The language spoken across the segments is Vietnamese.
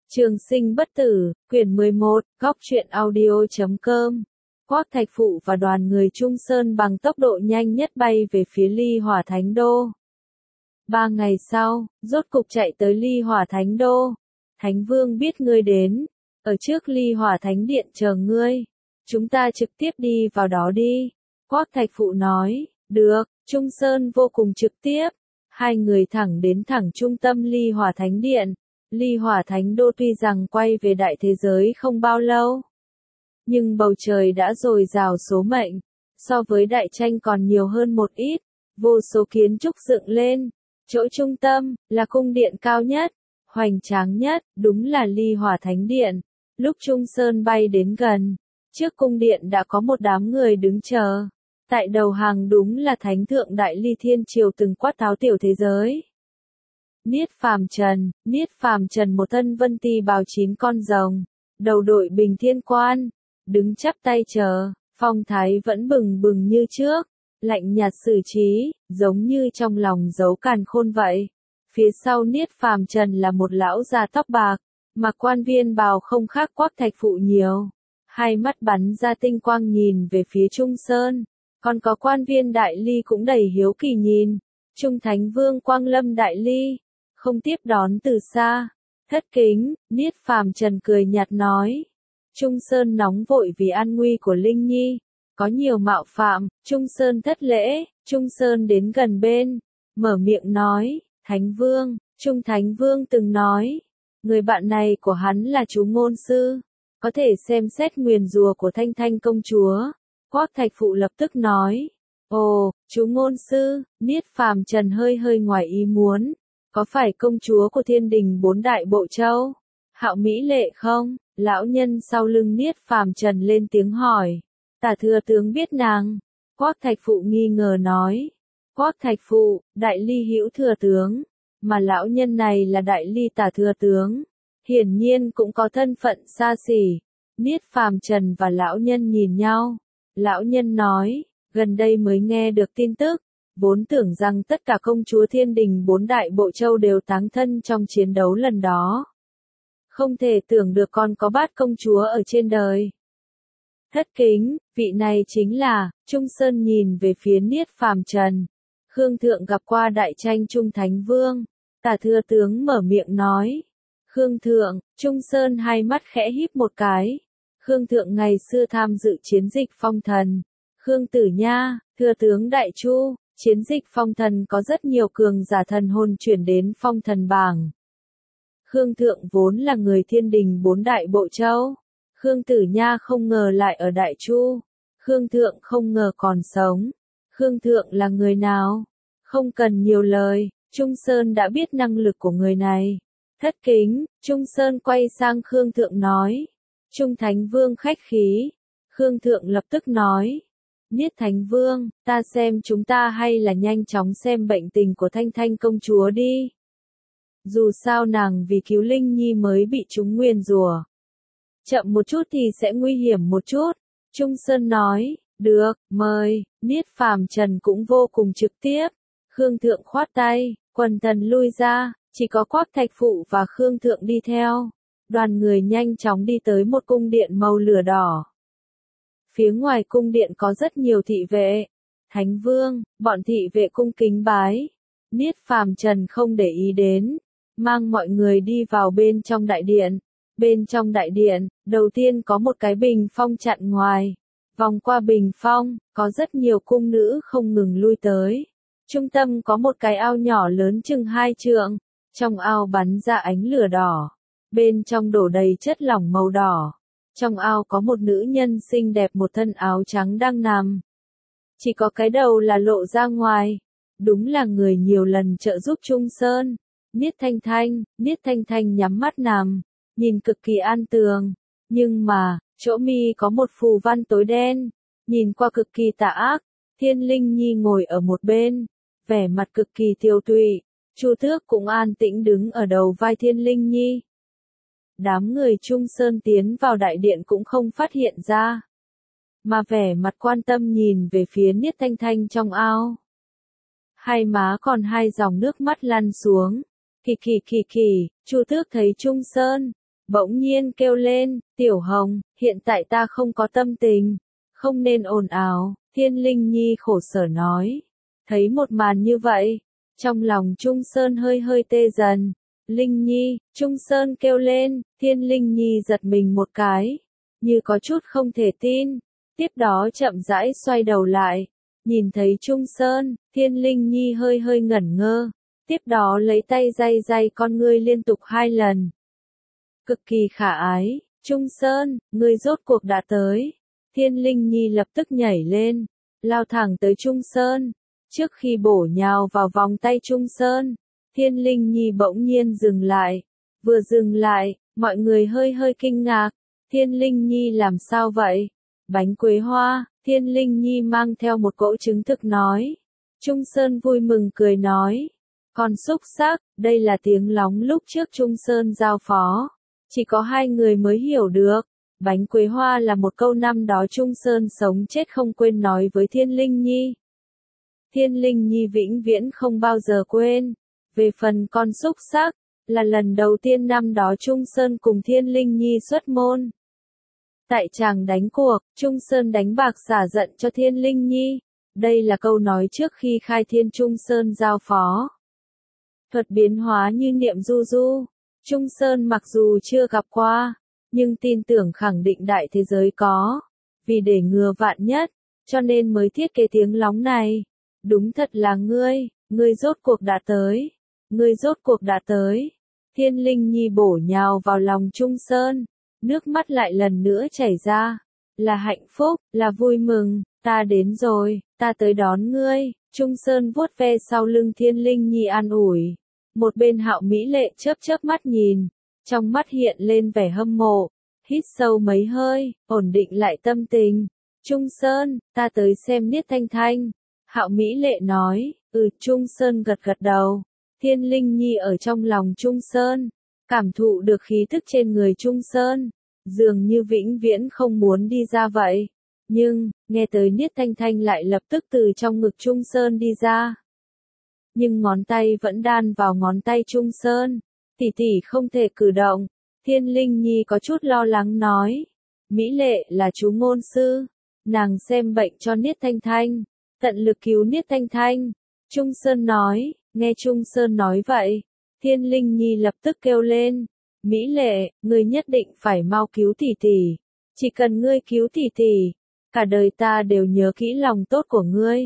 Trường sinh bất tử, quyển 11, góc truyện audio.com. Quách Thạch Phụ và đoàn người Trung Sơn bằng tốc độ nhanh nhất bay về phía Ly Hỏa Thánh Đô. 3 ngày sau, rốt cục chạy tới Ly Hỏa Thánh Đô. Thánh Vương biết ngươi đến, ở trước Ly Hỏa Thánh Điện chờ ngươi. Chúng ta trực tiếp đi vào đó đi. Quách Thạch Phụ nói, được, Trung Sơn vô cùng trực tiếp. Hai người thẳng đến trung tâm Ly Hỏa Thánh Điện. Ly Hỏa Thánh Đô tuy rằng quay về đại thế giới không bao lâu, nhưng bầu trời đã dồi dào số mệnh, so với đại tranh còn nhiều hơn một ít, vô số kiến trúc dựng lên, chỗ trung tâm, là cung điện cao nhất, hoành tráng nhất, đúng là Ly Hỏa Thánh Điện. Lúc Trung Sơn bay đến gần, trước cung điện đã có một đám người đứng chờ, tại đầu hàng đúng là Thánh Thượng Đại Ly Thiên Triều từng quát tháo tiểu thế giới. Niết Phàm Trần một thân vân ti bào 9 con rồng, đầu đội bình thiên quan, đứng chắp tay chờ, phong thái vẫn bừng bừng như trước, lạnh nhạt xử trí, giống như trong lòng giấu càn khôn vậy. Phía sau Niết Phàm Trần là một lão già tóc bạc, mặc quan viên bào không khác Quách Thạch Phụ nhiều, hai mắt bắn ra tinh quang nhìn về phía Trung Sơn, còn có quan viên Đại Ly cũng đầy hiếu kỳ nhìn. Trung Thánh Vương Quang Lâm Đại Ly không tiếp đón từ xa, thất kính. Niết Phàm Trần cười nhạt nói. Trung Sơn nóng vội vì an nguy của Linh Nhi, có nhiều mạo phạm, Trung Sơn thất lễ. Trung Sơn đến gần bên, mở miệng nói, Thánh Vương, Trung Thánh Vương từng nói, người bạn này của hắn là chú ngôn sư, có thể xem xét nguyền rủa của Thanh Thanh công chúa. Quách Thạch Phụ lập tức nói, ồ, chú ngôn sư. Niết Phàm Trần hơi ngoài ý muốn. Có phải công chúa của Thiên Đình 4 đại bộ châu, Hạo Mỹ Lệ không? Lão nhân sau lưng Niết Phàm Trần lên tiếng hỏi. Tả thừa tướng biết nàng. Quách Thạch Phụ nghi ngờ nói. Quách Thạch Phụ, Đại Ly hữu thừa tướng, mà lão nhân này là Đại Ly tả thừa tướng, hiển nhiên cũng có thân phận xa xỉ. Niết Phàm Trần và lão nhân nhìn nhau. Lão nhân nói, gần đây mới nghe được tin tức. Vốn tưởng rằng tất cả công chúa Thiên Đình 4 đại bộ châu đều táng thân trong chiến đấu lần đó. Không thể tưởng được còn có Bát công chúa ở trên đời. Thất kính, vị này chính là. Trung Sơn nhìn về phía Niết Phàm Trần. Khương Thượng gặp qua đại tranh Trung Thánh Vương. Tả thừa tướng mở miệng nói. Khương Thượng. Trung Sơn hai mắt khẽ híp một cái. Khương Thượng ngày xưa tham dự chiến dịch Phong Thần. Khương Tử Nha, thừa tướng Đại Chu. Chiến dịch Phong Thần có rất nhiều cường giả thần hồn chuyển đến Phong Thần bảng. Khương Thượng vốn là người Thiên Đình 4 đại bộ châu. Khương Tử Nha không ngờ lại ở Đại Chu. Khương Thượng không ngờ còn sống. Khương Thượng là người nào? Không cần nhiều lời, Trung Sơn đã biết năng lực của người này. Thất kính, Trung Sơn quay sang Khương Thượng nói. Trung Thánh Vương khách khí. Khương Thượng lập tức nói. Niết Thánh Vương, ta xem chúng ta hay là nhanh chóng xem bệnh tình của Thanh Thanh công chúa đi. Dù sao nàng vì cứu Linh Nhi mới bị chúng nguyền rủa. Chậm một chút thì sẽ nguy hiểm một chút. Trung Sơn nói, được, mời. Niết Phàm Trần cũng vô cùng trực tiếp. Khương Thượng khoát tay, quần thần lui ra, chỉ có Quách Thạch Phụ và Khương Thượng đi theo. Đoàn người nhanh chóng đi tới một cung điện màu lửa đỏ. Phía ngoài cung điện có rất nhiều thị vệ. Thánh Vương, bọn thị vệ cung kính bái. Niết Phàm Trần không để ý đến, mang mọi người đi vào bên trong đại điện. Bên trong đại điện, đầu tiên có một cái bình phong chặn ngoài. Vòng qua bình phong, có rất nhiều cung nữ không ngừng lui tới. Trung tâm có một cái ao nhỏ lớn chừng 2 trượng. Trong ao bắn ra ánh lửa đỏ. Bên trong đổ đầy chất lỏng màu đỏ. Trong ao có một nữ nhân xinh đẹp một thân áo trắng đang nằm. Chỉ có cái đầu là lộ ra ngoài. Đúng là người nhiều lần trợ giúp Trung Sơn. Niết Thanh Thanh nhắm mắt nằm, nhìn cực kỳ an tường. Nhưng mà, chỗ mi có một phù văn tối đen, nhìn qua cực kỳ tà ác. Thiên Linh Nhi ngồi ở một bên, vẻ mặt cực kỳ tiêu tụy. Chu Tước cũng an tĩnh đứng ở đầu vai Thiên Linh Nhi. Đám người Trung Sơn tiến vào đại điện cũng không phát hiện ra, mà vẻ mặt quan tâm nhìn về phía Niết Thanh Thanh trong ao. Hai má còn hai dòng nước mắt lăn xuống. Kỳ, Chu Tước thấy Trung Sơn, bỗng nhiên kêu lên, Tiểu Hồng, hiện tại ta không có tâm tình, không nên ồn ào, Thiên Linh Nhi khổ sở nói. Thấy một màn như vậy, trong lòng Trung Sơn hơi hơi tê dần. Linh Nhi, Trung Sơn kêu lên, Thiên Linh Nhi giật mình một cái, như có chút không thể tin, tiếp đó chậm rãi xoay đầu lại, nhìn thấy Trung Sơn, Thiên Linh Nhi hơi hơi ngẩn ngơ, tiếp đó lấy tay day day con ngươi liên tục 2 lần. Cực kỳ khả ái, Trung Sơn, ngươi rốt cuộc đã tới. Thiên Linh Nhi lập tức nhảy lên, lao thẳng tới Trung Sơn, trước khi bổ nhào vào vòng tay Trung Sơn. Thiên Linh Nhi bỗng nhiên dừng lại. Vừa dừng lại, mọi người hơi hơi kinh ngạc. Thiên Linh Nhi làm sao vậy? Bánh quế hoa, Thiên Linh Nhi mang theo một cỗ trứng thực nói. Trung Sơn vui mừng cười nói. Con xúc xắc, đây là tiếng lóng lúc trước Trung Sơn giao phó. Chỉ có 2 người mới hiểu được. Bánh quế hoa là một câu năm đó Trung Sơn sống chết không quên nói với Thiên Linh Nhi. Thiên Linh Nhi vĩnh viễn không bao giờ quên. Về phần con xúc xắc, là lần đầu tiên năm đó Trung Sơn cùng Thiên Linh Nhi xuất môn. Tại tràng đánh cuộc, Trung Sơn đánh bạc xả giận cho Thiên Linh Nhi. Đây là câu nói trước khi khai thiên Trung Sơn giao phó. Thuật biến hóa như niệm du du. Trung Sơn mặc dù chưa gặp qua, nhưng tin tưởng khẳng định đại thế giới có. Vì để ngừa vạn nhất, cho nên mới thiết kế tiếng lóng này. Đúng thật là ngươi rốt cuộc đã tới. Ngươi rốt cuộc đã tới. Thiên Linh Nhi bổ nhào vào lòng Trung Sơn, nước mắt lại lần nữa chảy ra. Là hạnh phúc, là vui mừng, ta đến rồi, ta tới đón ngươi. Trung Sơn vuốt ve sau lưng Thiên Linh Nhi an ủi. Một bên Hạo Mỹ Lệ chớp chớp mắt nhìn, trong mắt hiện lên vẻ hâm mộ, hít sâu mấy hơi, ổn định lại tâm tình. Trung Sơn, ta tới xem Niết Thanh Thanh. Hạo Mỹ Lệ nói, Trung Sơn gật gật đầu. Thiên Linh Nhi ở trong lòng Trung Sơn, cảm thụ được khí tức trên người Trung Sơn, dường như vĩnh viễn không muốn đi ra vậy. Nhưng, nghe tới Niết Thanh Thanh lại lập tức từ trong ngực Trung Sơn đi ra. Nhưng ngón tay vẫn đan vào ngón tay Trung Sơn, tỷ tỷ không thể cử động. Thiên Linh Nhi có chút lo lắng nói, Mỹ Lệ là chú ngôn sư, nàng xem bệnh cho Niết Thanh Thanh, tận lực cứu Niết Thanh Thanh. Trung Sơn nói, nghe Trung Sơn nói vậy, Thiên Linh Nhi lập tức kêu lên, Mỹ Lệ, ngươi nhất định phải mau cứu tỷ tỷ, chỉ cần ngươi cứu tỷ tỷ, cả đời ta đều nhớ kỹ lòng tốt của ngươi.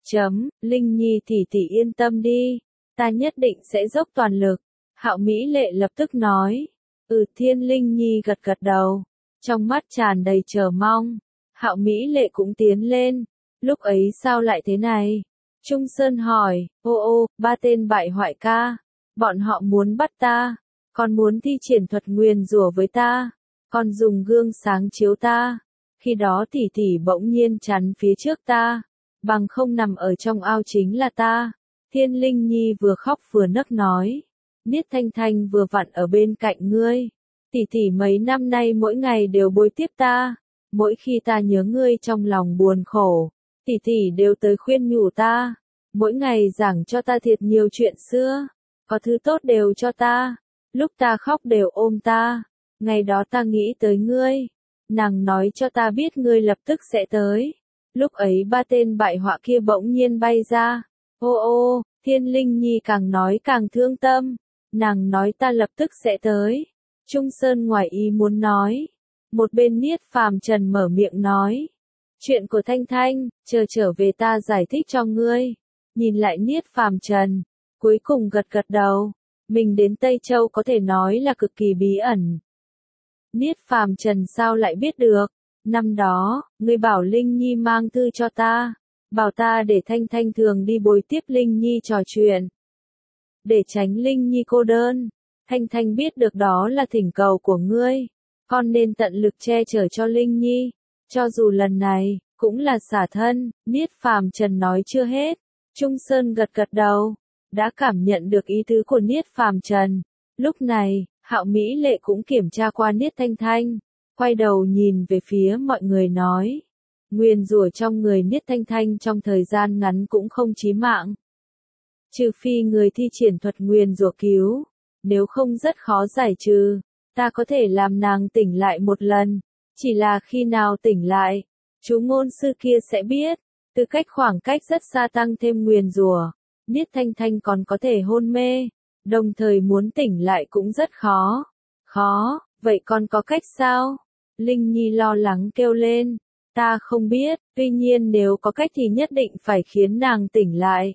Linh Nhi tỷ tỷ yên tâm đi, ta nhất định sẽ dốc toàn lực. Hạo Mỹ Lệ lập tức nói, Thiên Linh Nhi gật gật đầu, trong mắt tràn đầy chờ mong. Hạo Mỹ Lệ cũng tiến lên, lúc ấy sao lại thế này? Trung Sơn hỏi, ba tên bại hoại ca, bọn họ muốn bắt ta, còn muốn thi triển thuật nguyền rủa với ta, còn dùng gương sáng chiếu ta. Khi đó tỷ tỷ bỗng nhiên chắn phía trước ta, bằng không nằm ở trong ao chính là ta. Thiên Linh Nhi vừa khóc vừa nấc nói, Niết Thanh Thanh vừa vặn ở bên cạnh ngươi. Tỷ tỷ mấy năm nay mỗi ngày đều bồi tiếp ta, mỗi khi ta nhớ ngươi trong lòng buồn khổ, tỷ tỷ đều tới khuyên nhủ ta, mỗi ngày giảng cho ta thiệt nhiều chuyện xưa, có thứ tốt đều cho ta, lúc ta khóc đều ôm ta. Ngày đó ta nghĩ tới ngươi, nàng nói cho ta biết ngươi lập tức sẽ tới. Lúc ấy 3 tên bại họa kia bỗng nhiên bay ra. Thiên Linh Nhi càng nói càng thương tâm. Nàng nói ta lập tức sẽ tới. Trung Sơn ngoài ý muốn nói. Một bên Niết Phàm Trần mở miệng nói. Chuyện của Thanh Thanh, chờ trở về ta giải thích cho ngươi. Nhìn lại Niết Phàm Trần, cuối cùng gật gật đầu. Mình đến Tây Châu có thể nói là cực kỳ bí ẩn. Niết Phàm Trần sao lại biết được? Năm đó, ngươi bảo Linh Nhi mang thư cho ta, bảo ta để Thanh Thanh thường đi bồi tiếp Linh Nhi trò chuyện. Để tránh Linh Nhi cô đơn, Thanh Thanh biết được đó là thỉnh cầu của ngươi, con nên tận lực che chở cho Linh Nhi, cho dù lần này, cũng là xả thân. Niết Phàm Trần nói chưa hết, Trung Sơn gật gật đầu, đã cảm nhận được ý tứ của Niết Phàm Trần. Lúc này, Hạo Mỹ Lệ cũng kiểm tra qua Niết Thanh Thanh, quay đầu nhìn về phía mọi người nói, nguyền rủa trong người Niết Thanh Thanh trong thời gian ngắn cũng không chí mạng. Trừ phi người thi triển thuật nguyền rủa cứu, nếu không rất khó giải trừ. ta có thể làm nàng tỉnh lại một lần, chỉ là khi nào tỉnh lại, chú ngôn sư kia sẽ biết, từ khoảng cách rất xa tăng thêm nguyền rủa, Niết Thanh Thanh còn có thể hôn mê, đồng thời muốn tỉnh lại cũng rất khó. Khó, vậy còn có cách sao? Linh Nhi lo lắng kêu lên, ta không biết, tuy nhiên nếu có cách thì nhất định phải khiến nàng tỉnh lại.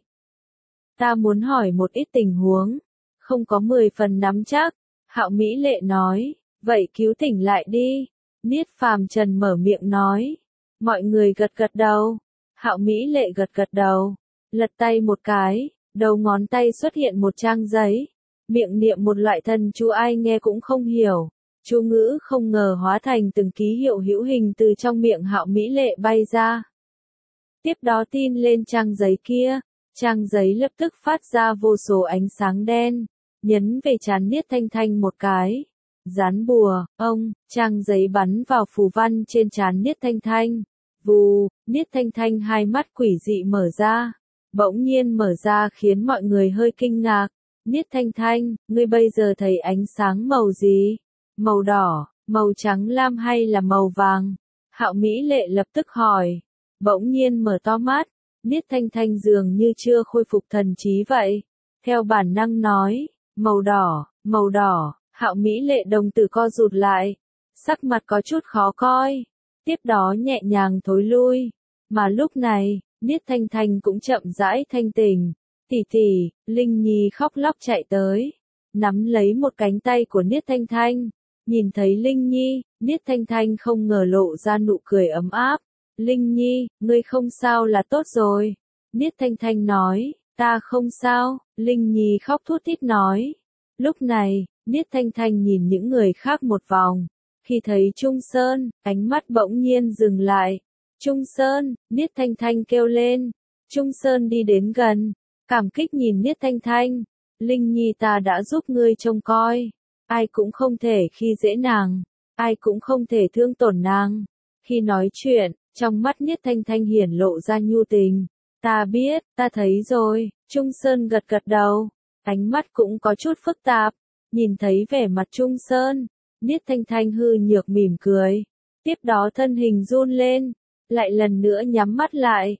Ta muốn hỏi một ít tình huống, không có 10 phần nắm chắc. Hạo Mỹ Lệ nói, vậy cứu tỉnh lại đi. Niết Phàm Trần mở miệng nói. Mọi người gật gật đầu. Hạo Mỹ Lệ gật gật đầu. Lật tay một cái, đầu ngón tay xuất hiện một trang giấy. Miệng niệm một loại thần chú ai nghe cũng không hiểu. Chú ngữ không ngờ hóa thành từng ký hiệu hữu hình từ trong miệng Hạo Mỹ Lệ bay ra. Tiếp đó tin lên trang giấy kia. Trang giấy lập tức phát ra vô số ánh sáng đen. Nhấn về trán Niết Thanh Thanh một cái. Dán bùa, trang giấy bắn vào phù văn trên trán Niết Thanh Thanh. Vù, Niết Thanh Thanh hai mắt quỷ dị mở ra. Bỗng nhiên mở ra khiến mọi người hơi kinh ngạc. Niết Thanh Thanh, ngươi bây giờ thấy ánh sáng màu gì? Màu đỏ, màu trắng lam hay là màu vàng? Hạo Mỹ Lệ lập tức hỏi. Bỗng nhiên mở to mắt. Niết Thanh Thanh dường như chưa khôi phục thần trí vậy. Theo bản năng nói, màu đỏ, màu đỏ. Hạo Mỹ Lệ đồng tử co rụt lại, sắc mặt có chút khó coi, tiếp đó nhẹ nhàng thối lui. Mà lúc này, Niết Thanh Thanh cũng chậm rãi thanh tỉnh. Tỷ tỷ, Linh Nhi khóc lóc chạy tới, nắm lấy một cánh tay của Niết Thanh Thanh. Nhìn thấy Linh Nhi, Niết Thanh Thanh không ngờ lộ ra nụ cười ấm áp. Linh Nhi, ngươi không sao là tốt rồi. Niết Thanh Thanh nói, ta không sao. Linh Nhi khóc thút thít nói. Lúc này, Niết Thanh Thanh nhìn những người khác một vòng. Khi thấy Trung Sơn, ánh mắt bỗng nhiên dừng lại. Trung Sơn, Niết Thanh Thanh kêu lên. Trung Sơn đi đến gần, cảm kích nhìn Niết Thanh Thanh. Linh Nhi ta đã giúp ngươi trông coi. Ai cũng không thể khi dễ nàng. Ai cũng không thể thương tổn nàng. Khi nói chuyện, trong mắt Niết Thanh Thanh hiển lộ ra nhu tình. Ta biết, ta thấy rồi. Trung Sơn gật gật đầu. Ánh mắt cũng có chút phức tạp. Nhìn thấy vẻ mặt Trung Sơn, Niết Thanh Thanh hư nhược mỉm cười. Tiếp đó thân hình run lên, lại lần nữa nhắm mắt lại.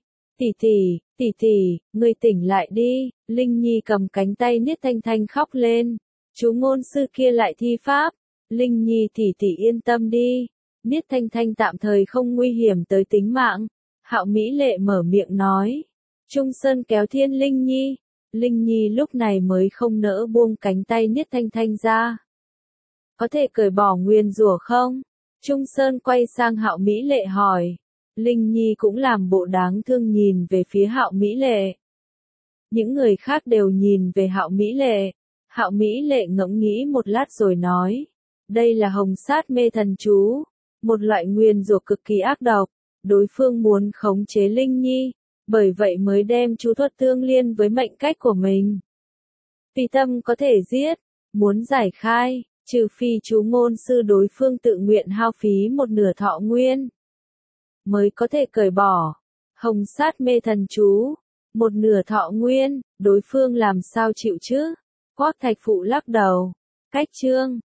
Tỷ tỷ, ngươi tỉnh lại đi. Linh Nhi cầm cánh tay Niết Thanh Thanh khóc lên. Chú ngôn sư kia lại thi pháp. Linh Nhi tỷ tỷ yên tâm đi. Niết Thanh Thanh tạm thời không nguy hiểm tới tính mạng. Hạo Mỹ Lệ mở miệng nói. Trung Sơn kéo Thiên Linh Nhi. Linh Nhi lúc này mới không nỡ buông cánh tay Niết Thanh Thanh ra. Có thể cởi bỏ nguyền rủa không? Trung Sơn quay sang Hạo Mỹ Lệ hỏi. Linh Nhi cũng làm bộ đáng thương nhìn về phía Hạo Mỹ Lệ. Những người khác đều nhìn về Hạo Mỹ Lệ. Hạo Mỹ Lệ ngẫm nghĩ một lát rồi nói. Đây là hồng sát mê thần chú. Một loại nguyền rủa cực kỳ ác độc. Đối phương muốn khống chế Linh Nhi. Bởi vậy mới đem chú thuật tương liên với mệnh cách của mình. Tùy tâm có thể giết. Muốn giải khai, trừ phi chú ngôn sư đối phương tự nguyện hao phí một nửa thọ nguyên. Mới có thể cởi bỏ. Hồng sát mê thần chú. Một nửa thọ nguyên, đối phương làm sao chịu chứ? Quách Thạch Phụ lắc đầu. Cách chương.